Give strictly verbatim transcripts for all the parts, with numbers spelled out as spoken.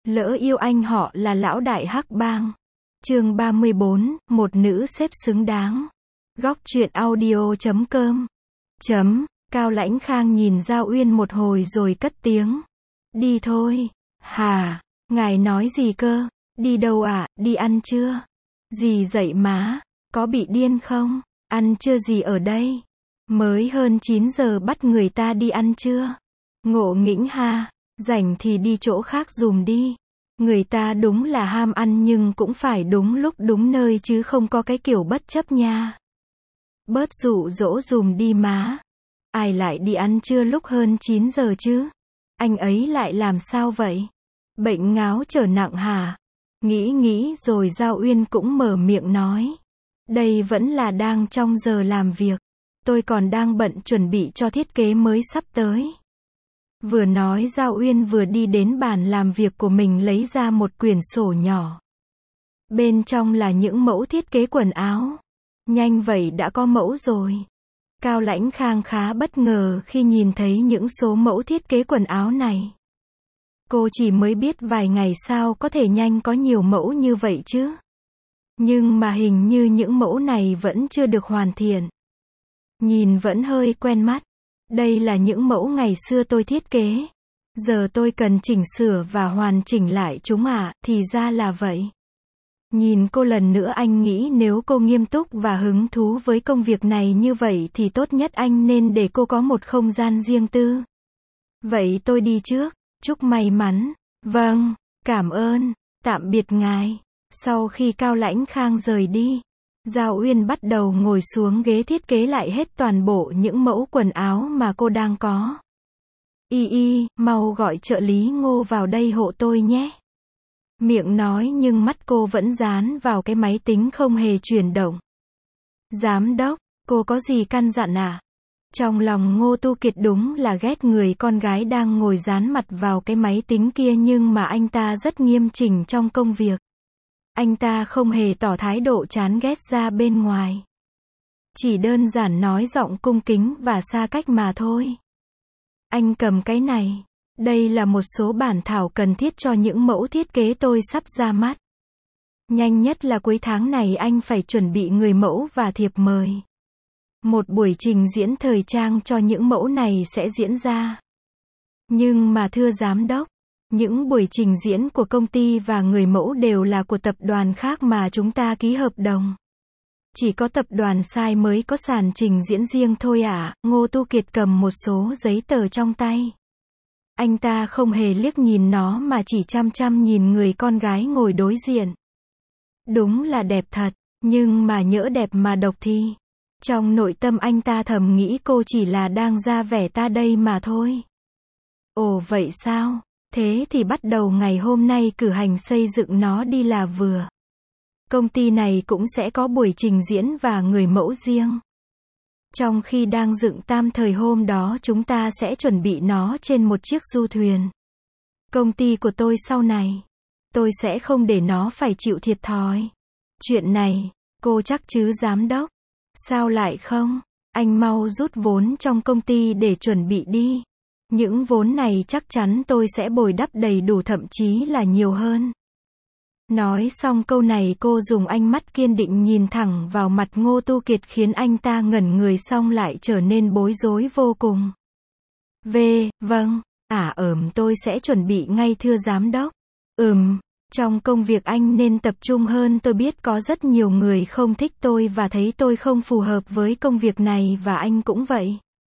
Lỡ yêu anh họ là lão đại hắc bang. Chương ba mươi bốn, một nữ sếp xứng đáng. Góc truyện audio chấm com. Chấm, Cao Lãnh Khang nhìn Giao Uyên một hồi rồi cất tiếng. Đi thôi. Hà, ngài nói gì cơ? Đi đâu ạ? À? Đi ăn chưa? Gì dậy má? Có bị điên không? Ăn chưa gì ở đây? Mới hơn chín giờ bắt người ta đi ăn chưa? Ngộ nghĩnh ha, rảnh thì đi chỗ khác dùm đi. Người ta đúng là ham ăn nhưng cũng phải đúng lúc đúng nơi chứ không có cái kiểu bất chấp nha. Bớt dụ dỗ dùm đi má. Ai lại đi ăn trưa lúc hơn chín giờ chứ? Anh ấy lại làm sao vậy? Bệnh ngáo trở nặng hả? Nghĩ nghĩ rồi Giao Uyên cũng mở miệng nói. Đây vẫn là đang trong giờ làm việc. Tôi còn đang bận chuẩn bị cho thiết kế mới sắp tới. Vừa nói Giao Uyên vừa đi đến bàn làm việc của mình lấy ra một quyển sổ nhỏ. Bên trong là những mẫu thiết kế quần áo. Nhanh vậy đã có mẫu rồi. Cao Lãnh Khang khá bất ngờ khi nhìn thấy những số mẫu thiết kế quần áo này. Cô chỉ mới biết vài ngày sao có thể nhanh có nhiều mẫu như vậy chứ. Nhưng mà hình như những mẫu này vẫn chưa được hoàn thiện. Nhìn vẫn hơi quen mắt. Đây là những mẫu ngày xưa tôi thiết kế. Giờ tôi cần chỉnh sửa và hoàn chỉnh lại chúng ạ, à, thì ra là vậy. Nhìn cô lần nữa anh nghĩ nếu cô nghiêm túc và hứng thú với công việc này như vậy thì tốt nhất anh nên để cô có một không gian riêng tư. Vậy tôi đi trước, chúc may mắn. Vâng, cảm ơn, tạm biệt ngài. Sau khi Cao Lãnh Khang rời đi, Giao Uyên bắt đầu ngồi xuống ghế thiết kế lại hết toàn bộ những mẫu quần áo mà cô đang có. Y y, mau gọi trợ lý Ngô vào đây hộ tôi nhé. Miệng nói nhưng mắt cô vẫn dán vào cái máy tính không hề chuyển động. Giám đốc, cô có gì căn dặn à? Trong lòng Ngô Tu Kiệt đúng là ghét người con gái đang ngồi dán mặt vào cái máy tính kia nhưng mà anh ta rất nghiêm chỉnh trong công việc. Anh ta không hề tỏ thái độ chán ghét ra bên ngoài. Chỉ đơn giản nói giọng cung kính và xa cách mà thôi. Anh cầm cái này. Đây là một số bản thảo cần thiết cho những mẫu thiết kế tôi sắp ra mắt. Nhanh nhất là cuối tháng này anh phải chuẩn bị người mẫu và thiệp mời. Một buổi trình diễn thời trang cho những mẫu này sẽ diễn ra. Nhưng mà thưa giám đốc, những buổi trình diễn của công ty và người mẫu đều là của tập đoàn khác mà chúng ta ký hợp đồng. Chỉ có tập đoàn sai mới có sàn trình diễn riêng thôi ạ. À? Ngô Tu Kiệt cầm một số giấy tờ trong tay. Anh ta không hề liếc nhìn nó mà chỉ chăm chăm nhìn người con gái ngồi đối diện. Đúng là đẹp thật, nhưng mà nhỡ đẹp mà độc thì. Trong nội tâm anh ta thầm nghĩ cô chỉ là đang ra vẻ ta đây mà thôi. Ồ vậy sao? Thế thì bắt đầu ngày hôm nay cử hành xây dựng nó đi là vừa. Công ty này cũng sẽ có buổi trình diễn và người mẫu riêng. Trong khi đang dựng tam thời hôm đó chúng ta sẽ chuẩn bị nó trên một chiếc du thuyền. Công ty của tôi sau này, tôi sẽ không để nó phải chịu thiệt thòi. Chuyện này, cô chắc chứ giám đốc? Sao lại không? Anh mau rút vốn trong công ty để chuẩn bị đi. Những vốn này chắc chắn tôi sẽ bồi đắp đầy đủ thậm chí là nhiều hơn. Nói xong câu này cô dùng ánh mắt kiên định nhìn thẳng vào mặt Ngô Tu Kiệt khiến anh ta ngẩn người xong lại trở nên bối rối vô cùng. V, vâng, ả ởm tôi sẽ chuẩn bị ngay thưa giám đốc. Ừm, trong công việc anh nên tập trung hơn tôi biết có rất nhiều người không thích tôi và thấy tôi không phù hợp với công việc này và anh cũng vậy.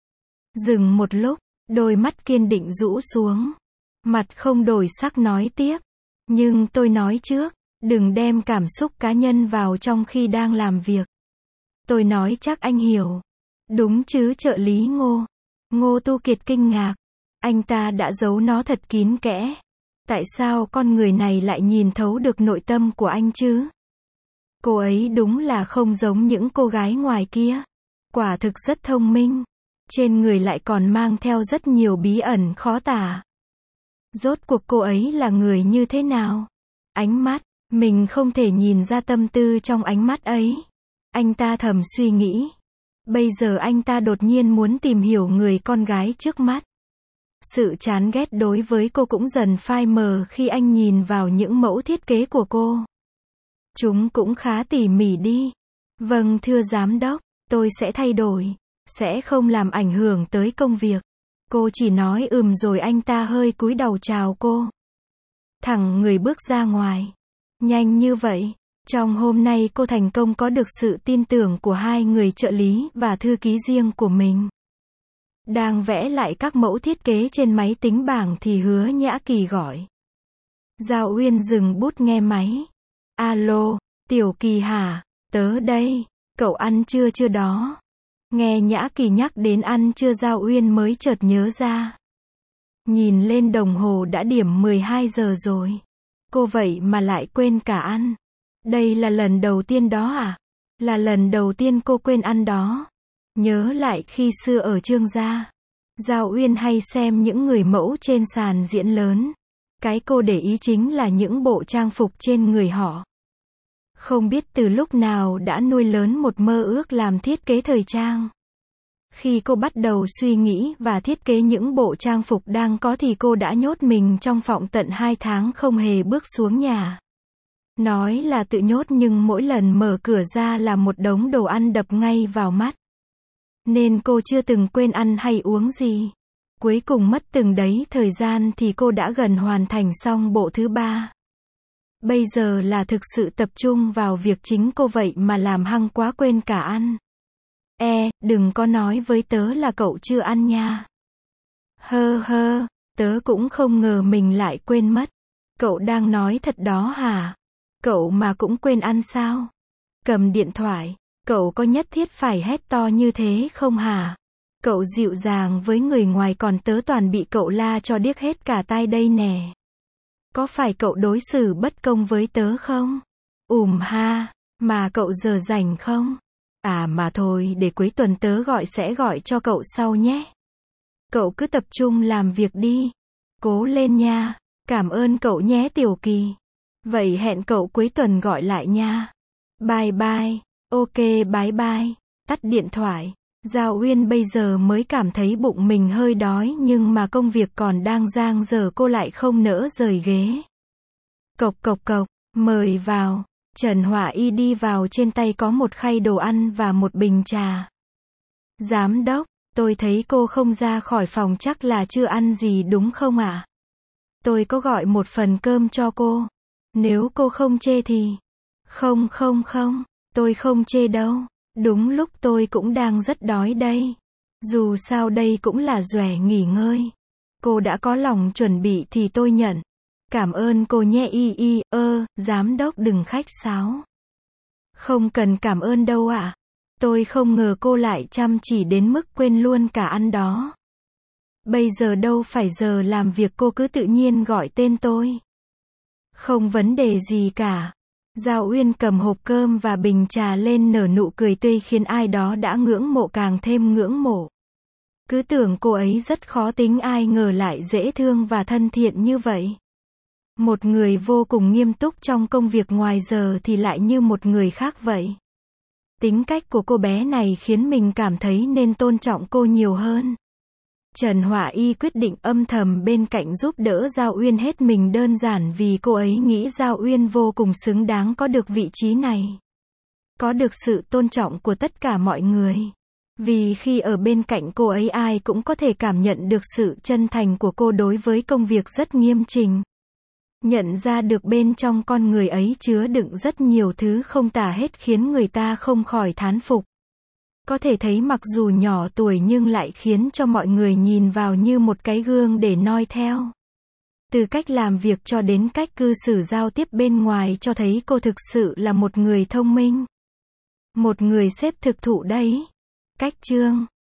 Dừng một lúc, đôi mắt kiên định rũ xuống. Mặt không đổi sắc nói tiếp. Nhưng tôi nói trước, đừng đem cảm xúc cá nhân vào trong khi đang làm việc. Tôi nói chắc anh hiểu. Đúng chứ trợ lý Ngô. Ngô Tu Kiệt kinh ngạc. Anh ta đã giấu nó thật kín kẽ. Tại sao con người này lại nhìn thấu được nội tâm của anh chứ? Cô ấy đúng là không giống những cô gái ngoài kia. Quả thực rất thông minh. Trên người lại còn mang theo rất nhiều bí ẩn khó tả. Rốt cuộc cô ấy là người như thế nào? Ánh mắt, mình không thể nhìn ra tâm tư trong ánh mắt ấy. Anh ta thầm suy nghĩ. Bây giờ anh ta đột nhiên muốn tìm hiểu người con gái trước mắt. Sự chán ghét đối với cô cũng dần phai mờ khi anh nhìn vào những mẫu thiết kế của cô. Chúng cũng khá tỉ mỉ đi. Vâng thưa giám đốc, tôi sẽ thay đổi. Sẽ không làm ảnh hưởng tới công việc. Cô chỉ nói ừm rồi anh ta hơi cúi đầu chào cô. Thẳng người bước ra ngoài. Nhanh như vậy. Trong hôm nay cô thành công có được sự tin tưởng của hai người trợ lý và thư ký riêng của mình. Đang vẽ lại các mẫu thiết kế trên máy tính bảng thì Hứa Nhã Kỳ gọi. Giao Uyên dừng bút nghe máy. Alo, Tiểu Kỳ hả? Tớ đây. Cậu ăn trưa chưa đó? Nghe Nhã Kỳ nhắc đến ăn trưa Giao Uyên mới chợt nhớ ra. Nhìn lên đồng hồ đã điểm mười hai giờ rồi. Cô vậy mà lại quên cả ăn. Đây là lần đầu tiên đó à? Là lần đầu tiên cô quên ăn đó. Nhớ lại khi xưa ở Trương gia, Giao Uyên hay xem những người mẫu trên sàn diễn lớn. Cái cô để ý chính là những bộ trang phục trên người họ. Không biết từ lúc nào đã nuôi lớn một mơ ước làm thiết kế thời trang. Khi cô bắt đầu suy nghĩ và thiết kế những bộ trang phục đang có thì cô đã nhốt mình trong phòng tận hai tháng không hề bước xuống nhà. Nói là tự nhốt nhưng mỗi lần mở cửa ra là một đống đồ ăn đập ngay vào mắt. Nên cô chưa từng quên ăn hay uống gì. Cuối cùng mất từng đấy thời gian thì cô đã gần hoàn thành xong bộ thứ ba. Bây giờ là thực sự tập trung vào việc chính cô vậy mà làm hăng quá quên cả ăn. E, đừng có nói với tớ là cậu chưa ăn nha. Hơ hơ, tớ cũng không ngờ mình lại quên mất. Cậu đang nói thật đó hả? Cậu mà cũng quên ăn sao? Cầm điện thoại, cậu có nhất thiết phải hét to như thế không hả? Cậu dịu dàng với người ngoài còn tớ toàn bị cậu la cho điếc hết cả tai đây nè. Có phải cậu đối xử bất công với tớ không? Ùm ha, mà cậu giờ rảnh không? À mà thôi để cuối tuần tớ gọi sẽ gọi cho cậu sau nhé. Cậu cứ tập trung làm việc đi. Cố lên nha. Cảm ơn cậu nhé Tiểu Kỳ. Vậy hẹn cậu cuối tuần gọi lại nha. Bye bye. Ok bye bye. Tắt điện thoại. Giao Uyên bây giờ mới cảm thấy bụng mình hơi đói nhưng mà công việc còn đang dang dở cô lại không nỡ rời ghế. Cộc cộc cộc, mời vào. Trần Họa Y đi vào trên tay có một khay đồ ăn và một bình trà. Giám đốc, tôi thấy cô không ra khỏi phòng chắc là chưa ăn gì đúng không ạ? Tôi có gọi một phần cơm cho cô. Nếu cô không chê thì... Không không không, tôi không chê đâu. Đúng lúc tôi cũng đang rất đói đây. Dù sao đây cũng là dòe nghỉ ngơi. Cô đã có lòng chuẩn bị thì tôi nhận. Cảm ơn cô nhé y y, ơ, giám đốc đừng khách sáo. Không cần cảm ơn đâu ạ. À. Tôi không ngờ cô lại chăm chỉ đến mức quên luôn cả ăn đó. Bây giờ đâu phải giờ làm việc cô cứ tự nhiên gọi tên tôi. Không vấn đề gì cả. Giao Uyên cầm hộp cơm và bình trà lên nở nụ cười tươi khiến ai đó đã ngưỡng mộ càng thêm ngưỡng mộ. Cứ tưởng cô ấy rất khó tính ai ngờ lại dễ thương và thân thiện như vậy. Một người vô cùng nghiêm túc trong công việc ngoài giờ thì lại như một người khác vậy. Tính cách của cô bé này khiến mình cảm thấy nên tôn trọng cô nhiều hơn. Trần Họa Y quyết định âm thầm bên cạnh giúp đỡ Giao Uyên hết mình đơn giản vì cô ấy nghĩ Giao Uyên vô cùng xứng đáng có được vị trí này. Có được sự tôn trọng của tất cả mọi người. Vì khi ở bên cạnh cô ấy ai cũng có thể cảm nhận được sự chân thành của cô đối với công việc rất nghiêm chỉnh. Nhận ra được bên trong con người ấy chứa đựng rất nhiều thứ không tả hết khiến người ta không khỏi thán phục. Có thể thấy mặc dù nhỏ tuổi nhưng lại khiến cho mọi người nhìn vào như một cái gương để noi theo. Từ cách làm việc cho đến cách cư xử giao tiếp bên ngoài cho thấy cô thực sự là một người thông minh. Một người sếp thực thụ đấy. Cách chương